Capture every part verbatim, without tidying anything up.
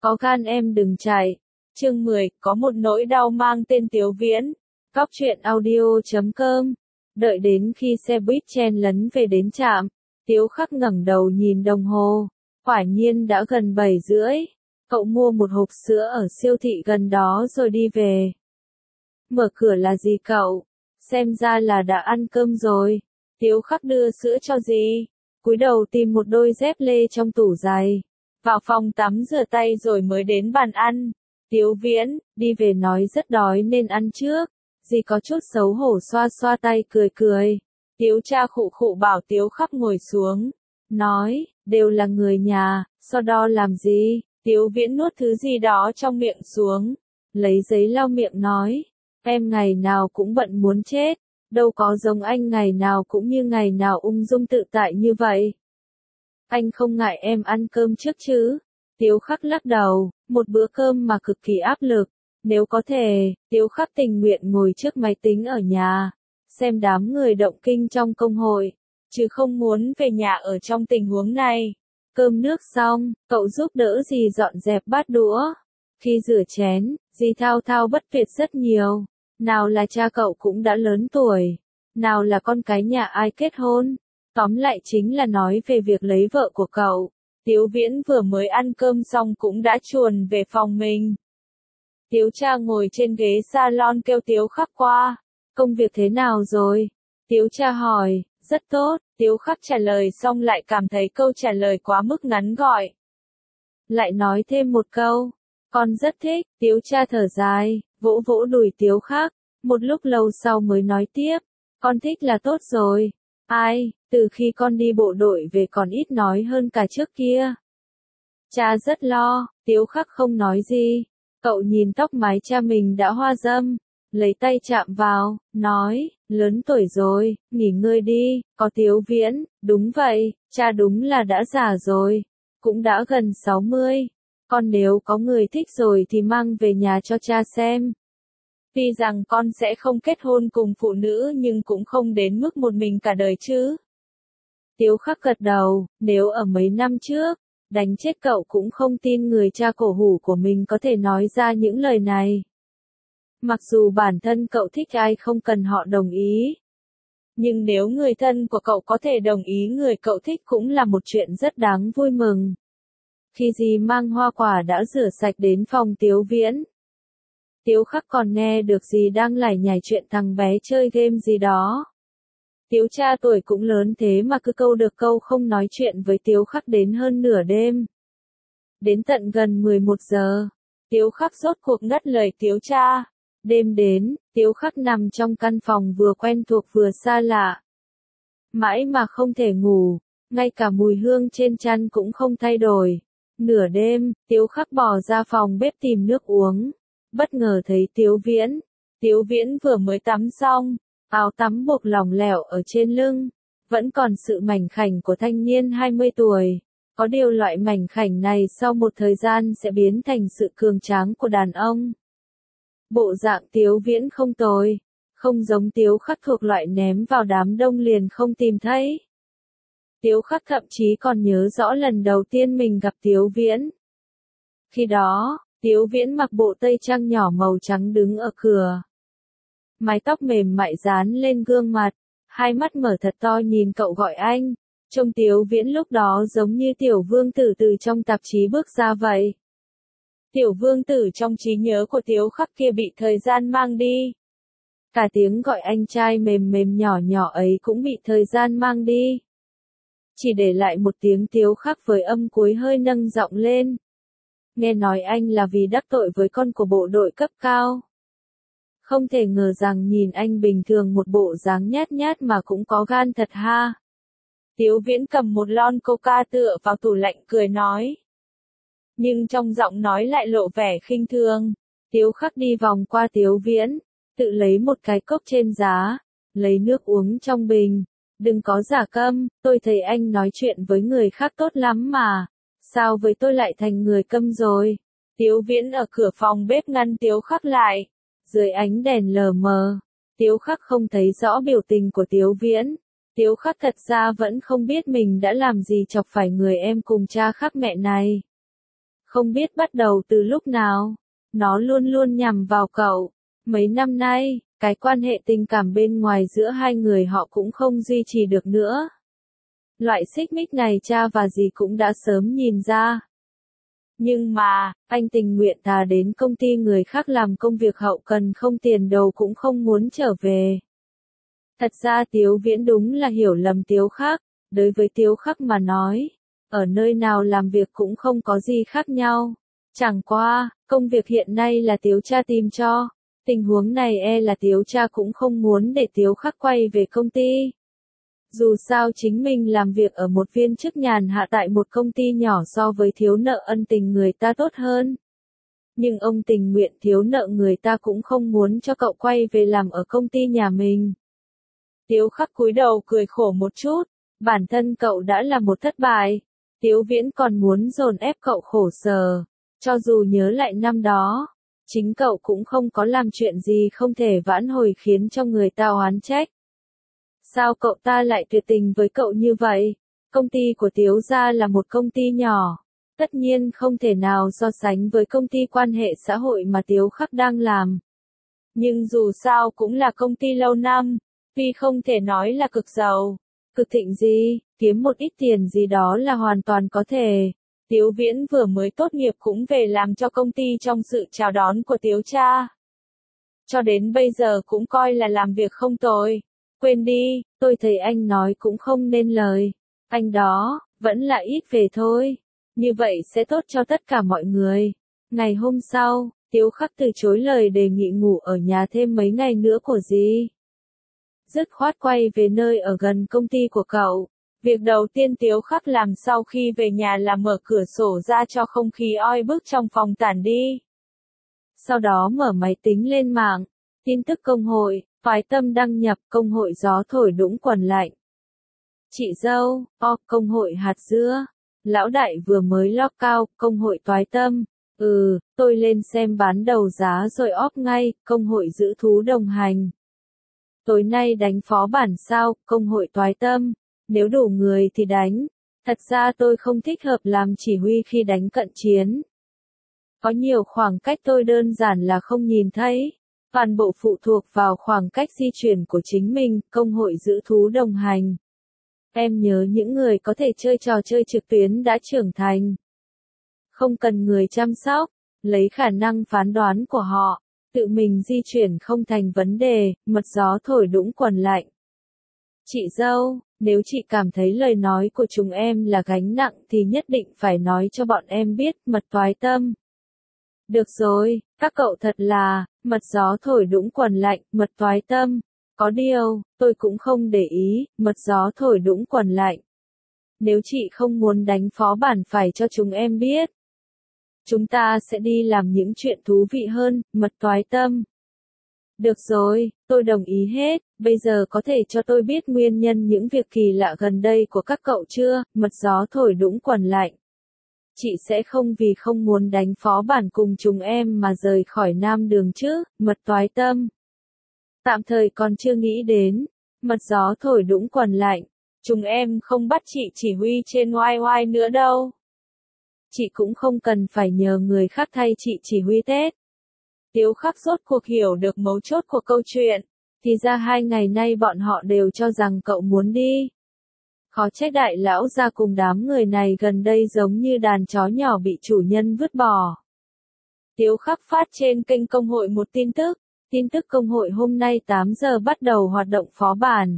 Có gan em đừng chạy. Chương mười, có một nỗi đau mang tên Tiếu Viễn. Cóc truyện audio chấm com. Đợi đến khi xe buýt chen lấn về đến trạm, Tiếu Khắc ngẩng đầu nhìn đồng hồ. Quả nhiên đã gần bảy rưỡi. Cậu mua một hộp sữa ở siêu thị gần đó rồi đi về. Mở cửa là gì cậu? Xem ra là đã ăn cơm rồi. Tiếu Khắc đưa sữa cho dì. Cúi đầu tìm một đôi dép lê trong tủ giày. Vào phòng tắm rửa tay rồi mới đến bàn ăn. Tiếu Viễn, đi về nói rất đói nên ăn trước. Dì có chút xấu hổ xoa xoa tay cười cười. Tiếu cha khụ khụ bảo Tiếu Khắc ngồi xuống. Nói, đều là người nhà, so đo làm gì? Tiếu Viễn nuốt thứ gì đó trong miệng xuống. Lấy giấy lau miệng nói. Em ngày nào cũng bận muốn chết. Đâu có giống anh ngày nào cũng như ngày nào ung dung tự tại như vậy. Anh không ngại em ăn cơm trước chứ? Tiếu Khắc lắc đầu, một bữa cơm mà cực kỳ áp lực. Nếu có thể, Tiếu Khắc tình nguyện ngồi trước máy tính ở nhà, xem đám người động kinh trong công hội, chứ không muốn về nhà ở trong tình huống này. Cơm nước xong, cậu giúp đỡ dì dọn dẹp bát đũa. Khi rửa chén, dì thao thao bất tuyệt rất nhiều. Nào là cha cậu cũng đã lớn tuổi, nào là con cái nhà ai kết hôn. Tóm lại chính là nói về việc lấy vợ của cậu. Tiếu Viễn vừa mới ăn cơm xong cũng đã chuồn về phòng mình. Tiếu cha ngồi trên ghế salon kêu Tiếu Khắc qua. Công việc thế nào rồi? Tiếu cha hỏi. Rất tốt. Tiếu Khắc trả lời xong lại cảm thấy câu trả lời quá mức ngắn gọn. Lại nói thêm một câu. Con rất thích. Tiếu cha thở dài, vỗ vỗ đùi Tiếu Khắc. Một lúc lâu sau mới nói tiếp. Con thích là tốt rồi. Ai, từ khi con đi bộ đội về còn ít nói hơn cả trước kia. Cha rất lo. Tiếu Khắc không nói gì. Cậu nhìn tóc mái cha mình đã hoa râm, lấy tay chạm vào, nói, lớn tuổi rồi, nghỉ ngơi đi. Có Tiếu Viễn, đúng vậy, cha đúng là đã già rồi, cũng đã gần sáu mươi. Con nếu có người thích rồi thì mang về nhà cho cha xem. Tuy rằng con sẽ không kết hôn cùng phụ nữ nhưng cũng không đến mức một mình cả đời chứ. Tiếu Khắc gật đầu, nếu ở mấy năm trước, đánh chết cậu cũng không tin người cha cổ hủ của mình có thể nói ra những lời này. Mặc dù bản thân cậu thích ai không cần họ đồng ý. Nhưng nếu người thân của cậu có thể đồng ý người cậu thích cũng là một chuyện rất đáng vui mừng. Khi dì mang hoa quả đã rửa sạch đến phòng Tiếu Viễn. Tiếu Khắc còn nghe được dì đang lải nhải chuyện thằng bé chơi game gì đó. Tiếu cha tuổi cũng lớn thế mà cứ câu được câu không nói chuyện với Tiếu Khắc đến hơn nửa đêm. Đến tận gần mười một giờ, Tiếu Khắc rốt cuộc ngắt lời Tiếu cha. Đêm đến, Tiếu Khắc nằm trong căn phòng vừa quen thuộc vừa xa lạ. Mãi mà không thể ngủ, ngay cả mùi hương trên chăn cũng không thay đổi. Nửa đêm, Tiếu Khắc bò ra phòng bếp tìm nước uống. Bất ngờ thấy Tiếu Viễn. Tiếu Viễn vừa mới tắm xong. Áo tắm buộc lỏng lẻo ở trên lưng, vẫn còn sự mảnh khảnh của thanh niên hai mươi tuổi. Có điều loại mảnh khảnh này sau một thời gian sẽ biến thành sự cường tráng của đàn ông. Bộ dạng Tiếu Viễn không tồi, không giống Tiếu Khắc thuộc loại ném vào đám đông liền không tìm thấy. Tiếu Khắc thậm chí còn nhớ rõ lần đầu tiên mình gặp Tiếu Viễn. Khi đó, Tiếu Viễn mặc bộ tây trang nhỏ màu trắng đứng ở cửa. Mái tóc mềm mại dán lên gương mặt, hai mắt mở thật to nhìn cậu gọi anh. Trông Tiếu Viễn lúc đó giống như tiểu vương tử từ trong tạp chí bước ra vậy. Tiểu vương tử trong trí nhớ của Tiếu Khắc kia bị thời gian mang đi. Cả tiếng gọi anh trai mềm mềm nhỏ nhỏ ấy cũng bị thời gian mang đi. Chỉ để lại một tiếng Tiếu Khắc với âm cuối hơi nâng giọng lên. Nghe nói anh là vì đắc tội với con của bộ đội cấp cao. Không thể ngờ rằng nhìn anh bình thường một bộ dáng nhát nhát mà cũng có gan thật ha. Tiếu Viễn cầm một lon coca tựa vào tủ lạnh cười nói. Nhưng trong giọng nói lại lộ vẻ khinh thường. Tiếu Khắc đi vòng qua Tiếu Viễn, tự lấy một cái cốc trên giá, lấy nước uống trong bình. Đừng có giả câm, tôi thấy anh nói chuyện với người khác tốt lắm mà. Sao với tôi lại thành người câm rồi? Tiếu Viễn ở cửa phòng bếp ngăn Tiếu Khắc lại. Dưới ánh đèn lờ mờ, Tiếu Khắc không thấy rõ biểu tình của Tiếu Viễn. Tiếu Khắc thật ra vẫn không biết mình đã làm gì chọc phải người em cùng cha khác mẹ này. Không biết bắt đầu từ lúc nào, nó luôn luôn nhằm vào cậu. Mấy năm nay, cái quan hệ tình cảm bên ngoài giữa hai người họ cũng không duy trì được nữa. Loại xích mích này cha và dì cũng đã sớm nhìn ra. Nhưng mà, anh tình nguyện thà đến công ty người khác làm công việc hậu cần không tiền đồ cũng không muốn trở về. Thật ra Tiếu Viễn đúng là hiểu lầm Tiếu Khắc, đối với Tiếu Khắc mà nói, ở nơi nào làm việc cũng không có gì khác nhau. Chẳng qua, công việc hiện nay là Tiếu cha tìm cho, tình huống này e là Tiếu cha cũng không muốn để Tiếu Khắc quay về công ty. Dù sao chính mình làm việc ở một viên chức nhàn hạ tại một công ty nhỏ so với thiếu nợ ân tình người ta tốt hơn. Nhưng ông tình nguyện thiếu nợ người ta cũng không muốn cho cậu quay về làm ở công ty nhà mình. Tiếu Khắc cúi đầu cười khổ một chút, bản thân cậu đã là một thất bại. Tiếu Viễn còn muốn dồn ép cậu khổ sở, cho dù nhớ lại năm đó, chính cậu cũng không có làm chuyện gì không thể vãn hồi khiến cho người ta oán trách. Sao cậu ta lại tuyệt tình với cậu như vậy? Công ty của Tiếu gia là một công ty nhỏ, tất nhiên không thể nào so sánh với công ty quan hệ xã hội mà Tiếu Khắc đang làm. Nhưng dù sao cũng là công ty lâu năm, tuy không thể nói là cực giàu, cực thịnh gì, kiếm một ít tiền gì đó là hoàn toàn có thể. Tiếu Viễn vừa mới tốt nghiệp cũng về làm cho công ty trong sự chào đón của Tiếu cha. Cho đến bây giờ cũng coi là làm việc không tồi. Quên đi, tôi thấy anh nói cũng không nên lời. Anh đó, vẫn là ít về thôi. Như vậy sẽ tốt cho tất cả mọi người. Ngày hôm sau, Tiếu Khắc từ chối lời đề nghị ngủ ở nhà thêm mấy ngày nữa của dì. Dứt khoát quay về nơi ở gần công ty của cậu. Việc đầu tiên Tiếu Khắc làm sau khi về nhà là mở cửa sổ ra cho không khí oi bức trong phòng tản đi. Sau đó mở máy tính lên mạng, tin tức công hội, phái tâm đăng nhập công hội gió thổi đũng quần lạnh. Chị dâu, o, công hội hạt dưa. Lão đại vừa mới log cao, công hội toái tâm. Ừ, tôi lên xem bán đầu giá rồi óp ngay, công hội giữ thú đồng hành. Tối nay đánh phó bản sao, công hội toái tâm. Nếu đủ người thì đánh. Thật ra tôi không thích hợp làm chỉ huy khi đánh cận chiến. Có nhiều khoảng cách tôi đơn giản là không nhìn thấy. Toàn bộ phụ thuộc vào khoảng cách di chuyển của chính mình, công hội giữ thú đồng hành. Em nhớ những người có thể chơi trò chơi trực tuyến đã trưởng thành. Không cần người chăm sóc, lấy khả năng phán đoán của họ, tự mình di chuyển không thành vấn đề, mật gió thổi đũng quần lạnh. Chị dâu, nếu chị cảm thấy lời nói của chúng em là gánh nặng thì nhất định phải nói cho bọn em biết, mật toái tâm. Được rồi, các cậu thật là, mật gió thổi đũng quần lạnh, mật toái tâm. Có điều, tôi cũng không để ý, mật gió thổi đũng quần lạnh. Nếu chị không muốn đánh phó bản phải cho chúng em biết. Chúng ta sẽ đi làm những chuyện thú vị hơn, mật toái tâm. Được rồi, tôi đồng ý hết, bây giờ có thể cho tôi biết nguyên nhân những việc kỳ lạ gần đây của các cậu chưa, mật gió thổi đũng quần lạnh. Chị sẽ không vì không muốn đánh phó bản cùng chúng em mà rời khỏi Nam Đường chứ, mật toái tâm. Tạm thời còn chưa nghĩ đến, mật gió thổi đũng quần lạnh, chúng em không bắt chị chỉ huy trên oai oai nữa đâu. Chị cũng không cần phải nhờ người khác thay chị chỉ huy Tết. Tiếu Khắc rốt cuộc hiểu được mấu chốt của câu chuyện, thì ra hai ngày nay bọn họ đều cho rằng cậu muốn đi. Khó trách đại lão ra cùng đám người này gần đây giống như đàn chó nhỏ bị chủ nhân vứt bỏ. Tiếu Khắc phát trên kênh công hội một tin tức, tin tức công hội hôm nay tám giờ bắt đầu hoạt động phó bản.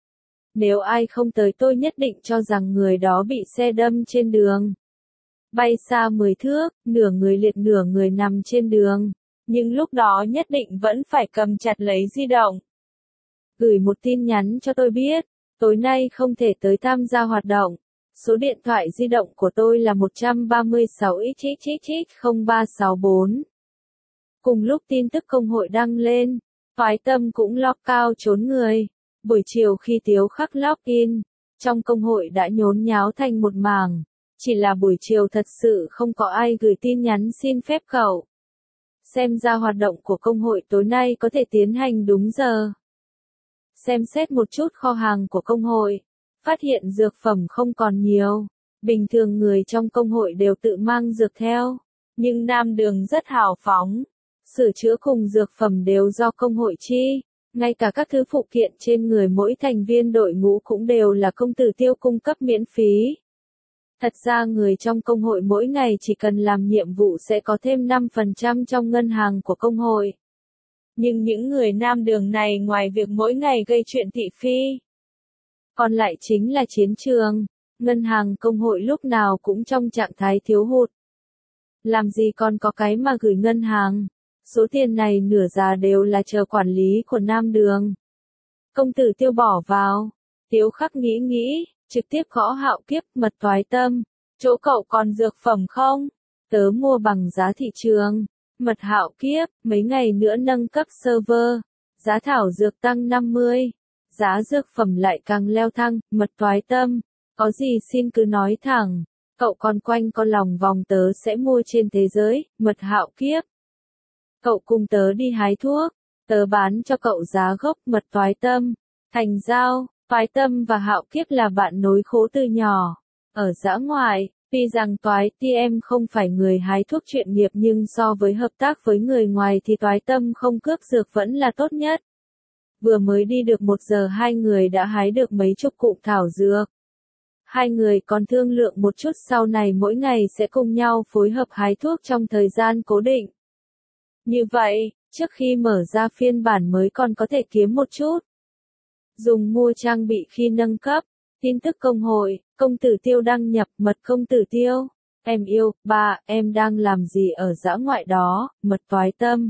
Nếu ai không tới tôi nhất định cho rằng người đó bị xe đâm trên đường. Bay xa mười thước, nửa người liệt nửa người nằm trên đường. Nhưng lúc đó nhất định vẫn phải cầm chặt lấy di động. Gửi một tin nhắn cho tôi biết, tối nay không thể tới tham gia hoạt động. Số điện thoại di động của tôi là một ba sáu x x x không ba sáu bốn. Cùng lúc tin tức công hội đăng lên, phái tâm cũng log cao trốn người. Buổi chiều khi Tiếu Khắc log in, trong công hội đã nhốn nháo thành một mảng. Chỉ là buổi chiều thật sự không có ai gửi tin nhắn xin phép cậu. Xem ra hoạt động của công hội tối nay có thể tiến hành đúng giờ. Xem xét một chút kho hàng của công hội, phát hiện dược phẩm không còn nhiều. Bình thường người trong công hội đều tự mang dược theo, nhưng Nam Đường rất hào phóng. Sửa chữa cùng dược phẩm đều do công hội chi, ngay cả các thứ phụ kiện trên người mỗi thành viên đội ngũ cũng đều là công tử Tiêu cung cấp miễn phí. Thật ra người trong công hội mỗi ngày chỉ cần làm nhiệm vụ sẽ có thêm năm phần trăm trong ngân hàng của công hội. Nhưng những người Nam Đường này ngoài việc mỗi ngày gây chuyện thị phi, còn lại chính là chiến trường. Ngân hàng công hội lúc nào cũng trong trạng thái thiếu hụt. Làm gì còn có cái mà gửi ngân hàng. Số tiền này nửa giá đều là chờ quản lý của Nam Đường. Công tử Tiêu bỏ vào. Tiếu Khắc nghĩ nghĩ, trực tiếp gõ Hạo Kiếp. Mật Toái Tâm, chỗ cậu còn dược phẩm không? Tớ mua bằng giá thị trường. Mật Hạo Kiếp, mấy ngày nữa nâng cấp server. Giá thảo dược tăng năm mươi. Giá dược phẩm lại càng leo thang. Mật Toái Tâm, có gì xin cứ nói thẳng. Cậu còn quanh con lòng vòng tớ sẽ mua trên thế giới. Mật Hạo Kiếp, cậu cùng tớ đi hái thuốc, tớ bán cho cậu giá gốc. Mật Toái Tâm, thành giao. Toái Tâm và Hạo Kiếp là bạn nối khố từ nhỏ. Ở dã ngoại, tuy rằng Toái Ti em không phải người hái thuốc chuyên nghiệp nhưng so với hợp tác với người ngoài thì Toái Tâm không cướp dược vẫn là tốt nhất. Vừa mới đi được một giờ hai người đã hái được mấy chục cụm thảo dược. Hai người còn thương lượng một chút sau này mỗi ngày sẽ cùng nhau phối hợp hái thuốc trong thời gian cố định. Như vậy, trước khi mở ra phiên bản mới còn có thể kiếm một chút. Dùng mua trang bị khi nâng cấp. Tin tức công hội, công tử Tiêu đăng nhập. Mật công tử Tiêu, em yêu, ba, em đang làm gì ở dã ngoại đó? Mật Toái Tâm,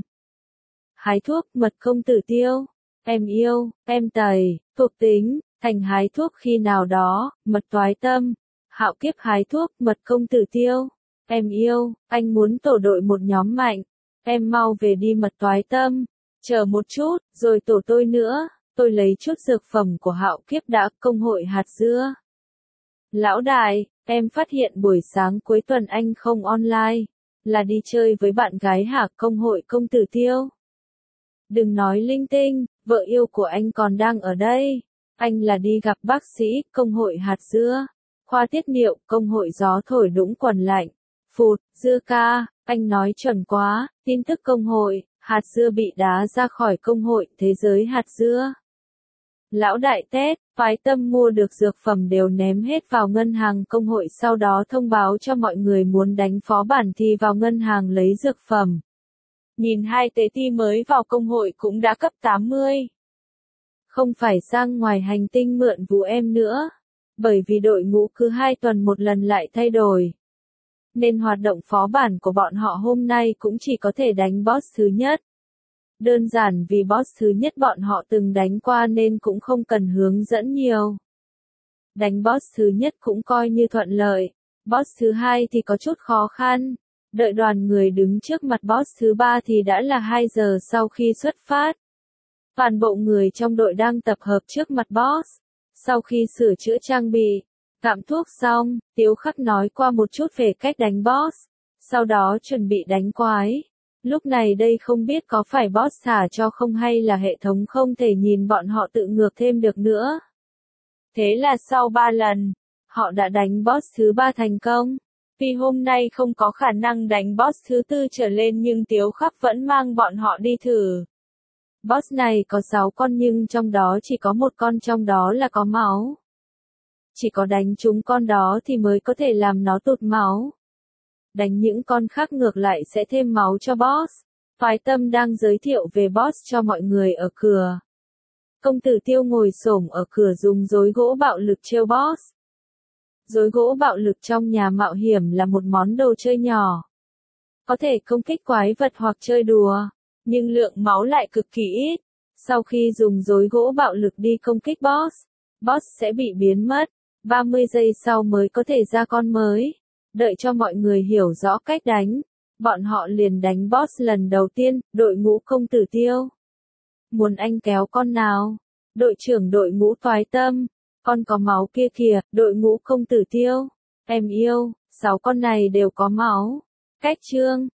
hái thuốc. Mật công tử Tiêu, em yêu, em tẩy, thuộc tính, thành hái thuốc khi nào đó. Mật Toái Tâm, Hạo Kiếp hái thuốc. Mật công tử Tiêu, em yêu, anh muốn tổ đội một nhóm mạnh. Em mau về đi. Mật Toái Tâm, chờ một chút, rồi tổ tôi nữa. Tôi lấy chút dược phẩm của Hạo Kiếp đã. Công hội hạt dưa. Lão đại, em phát hiện buổi sáng cuối tuần anh không online. Là đi chơi với bạn gái hả? Công hội công tử Tiêu, đừng nói linh tinh, vợ yêu của anh còn đang ở đây. Anh là đi gặp bác sĩ. Công hội hạt dưa. Khoa tiết niệu. Công hội gió thổi đũng quần lạnh. Phụt, dưa ca, anh nói chuẩn quá. Tin tức công hội, hạt dưa bị đá ra khỏi công hội. Thế giới hạt dưa. Lão đại Tết, Phái Tâm mua được dược phẩm đều ném hết vào ngân hàng công hội, sau đó thông báo cho mọi người muốn đánh phó bản thì vào ngân hàng lấy dược phẩm. Nhìn hai tế ti mới vào công hội cũng đã cấp tám mươi. Không phải sang ngoài hành tinh mượn vũ em nữa. Bởi vì đội ngũ cứ hai tuần một lần lại thay đổi. Nên hoạt động phó bản của bọn họ hôm nay cũng chỉ có thể đánh boss thứ nhất. Đơn giản vì boss thứ nhất bọn họ từng đánh qua nên cũng không cần hướng dẫn nhiều. Đánh boss thứ nhất cũng coi như thuận lợi. Boss thứ hai thì có chút khó khăn. Đợi đoàn người đứng trước mặt boss thứ ba thì đã là hai giờ sau khi xuất phát. Toàn bộ người trong đội đang tập hợp trước mặt boss. Sau khi sửa chữa trang bị, gặm thuốc xong, Tiếu Khắc nói qua một chút về cách đánh boss. Sau đó chuẩn bị đánh quái. Lúc này đây không biết có phải boss thả cho không hay là hệ thống không thể nhìn bọn họ tự ngược thêm được nữa. Thế là sau ba lần, họ đã đánh boss thứ ba thành công. Vì hôm nay không có khả năng đánh boss thứ tư trở lên nhưng Tiếu Khắc vẫn mang bọn họ đi thử. Boss này có sáu con nhưng trong đó chỉ có một con trong đó là có máu. Chỉ có đánh trúng con đó thì mới có thể làm nó tụt máu. Đánh những con khác ngược lại sẽ thêm máu cho boss. Phái Tâm đang giới thiệu về boss cho mọi người ở cửa. Công tử Tiêu ngồi xổm ở cửa dùng rối gỗ bạo lực trêu boss. Rối gỗ bạo lực trong nhà mạo hiểm là một món đồ chơi nhỏ. Có thể công kích quái vật hoặc chơi đùa, nhưng lượng máu lại cực kỳ ít. Sau khi dùng rối gỗ bạo lực đi công kích boss, boss sẽ bị biến mất. ba mươi giây sau mới có thể ra con mới. Đợi cho mọi người hiểu rõ cách đánh, bọn họ liền đánh boss lần đầu tiên. Đội ngũ công tử Tiêu, muốn anh kéo con nào? Đội trưởng đội ngũ Phái Tâm, con có máu kia kìa. Đội ngũ công tử Tiêu, em yêu, sáu con này đều có máu. Cách trương,